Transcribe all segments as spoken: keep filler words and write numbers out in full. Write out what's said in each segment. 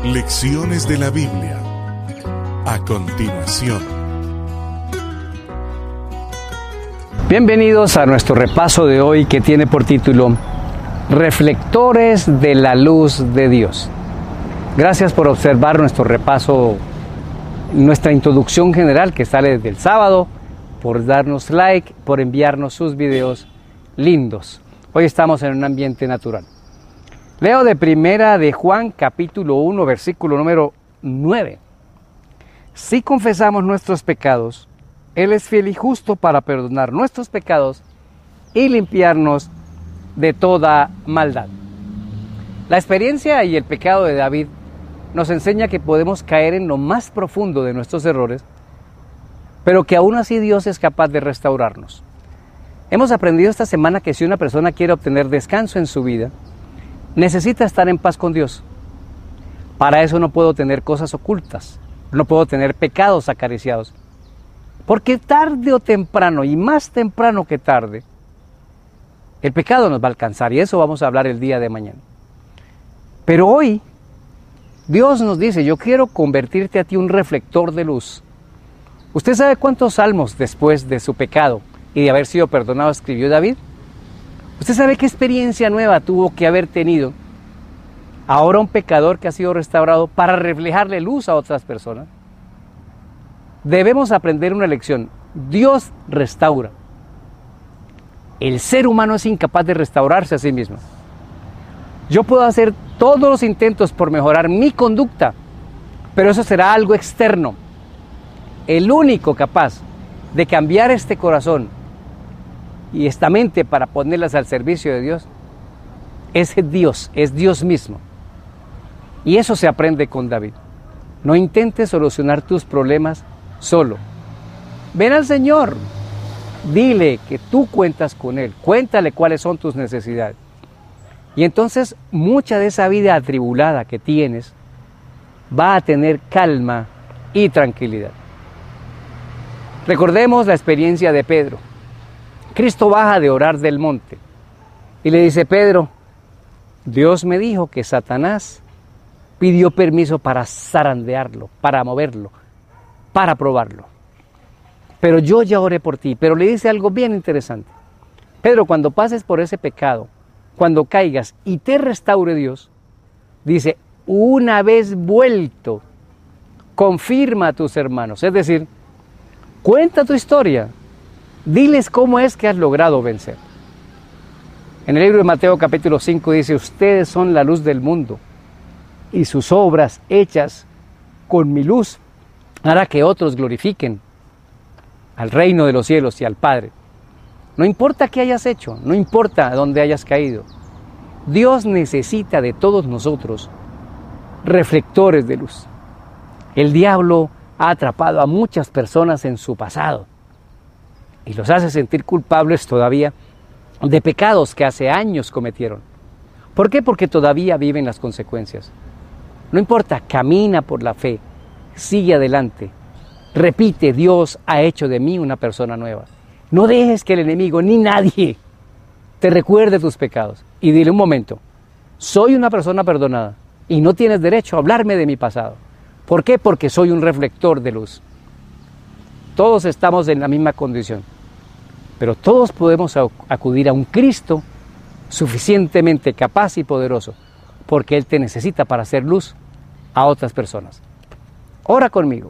Lecciones de la Biblia. A continuación. Bienvenidos a nuestro repaso de hoy que tiene por título Reflectores de la luz de Dios. Gracias por observar nuestro repaso, nuestra introducción general que sale desde el sábado, por darnos like, por enviarnos sus videos lindos. Hoy estamos en un ambiente natural. Leo de primera de Juan capítulo uno versículo número nueve. Si confesamos nuestros pecados, Él es fiel y justo para perdonar nuestros pecados y limpiarnos de toda maldad. La experiencia y el pecado de David nos enseña que podemos caer en lo más profundo de nuestros errores, pero que aún así Dios es capaz de restaurarnos. Hemos aprendido esta semana que si una persona quiere obtener descanso en su vida, necesita estar en paz con Dios. Para eso no puedo tener cosas ocultas, no puedo tener pecados acariciados, porque tarde o temprano, y más temprano que tarde, el pecado nos va a alcanzar, y eso vamos a hablar el día de mañana. Pero hoy, Dios nos dice, yo quiero convertirte a ti un reflector de luz. ¿Usted sabe cuántos salmos después de su pecado y de haber sido perdonado escribió David? ¿Usted sabe qué experiencia nueva tuvo que haber tenido ahora un pecador que ha sido restaurado para reflejarle luz a otras personas? Debemos aprender una lección. Dios restaura. El ser humano es incapaz de restaurarse a sí mismo. Yo puedo hacer todos los intentos por mejorar mi conducta, pero eso será algo externo. El único capaz de cambiar este corazón y esta mente para ponerlas al servicio de Dios es Dios, es Dios mismo. Y eso se aprende con David. No intentes solucionar tus problemas solo. Ven al Señor, dile que tú cuentas con Él, cuéntale cuáles son tus necesidades. Y entonces mucha de esa vida atribulada que tienes va a tener calma y tranquilidad. Recordemos la experiencia de Pedro. Cristo baja de orar del monte y le dice: Pedro, Dios me dijo que Satanás pidió permiso para zarandearlo, para moverlo, para probarlo. Pero yo ya oré por ti. Pero le dice algo bien interesante. Pedro, cuando pases por ese pecado, cuando caigas y te restaure Dios, dice, una vez vuelto, confirma a tus hermanos. Es decir, cuenta tu historia. Diles cómo es que has logrado vencer. En el libro de Mateo capítulo cinco dice, ustedes son la luz del mundo y sus obras hechas con mi luz hará que otros glorifiquen al reino de los cielos y al Padre. No importa qué hayas hecho, no importa dónde hayas caído. Dios necesita de todos nosotros reflectores de luz. El diablo ha atrapado a muchas personas en su pasado y los hace sentir culpables todavía de pecados que hace años cometieron. ¿Por qué? Porque todavía viven las consecuencias. No importa, camina por la fe, sigue adelante, repite, Dios ha hecho de mí una persona nueva. No dejes que el enemigo ni nadie te recuerde tus pecados y dile: un momento, soy una persona perdonada y no tienes derecho a hablarme de mi pasado. ¿Por qué? Porque soy un reflector de luz. Todos estamos en la misma condición, pero todos podemos acudir a un Cristo suficientemente capaz y poderoso, porque Él te necesita para hacer luz a otras personas. Ora conmigo.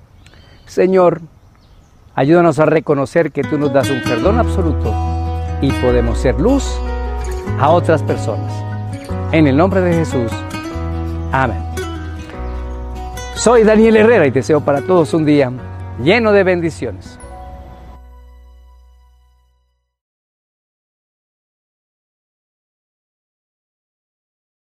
Señor, ayúdanos a reconocer que tú nos das un perdón absoluto y podemos ser luz a otras personas. En el nombre de Jesús. Amén. Soy Daniel Herrera y deseo para todos un día lleno de bendiciones.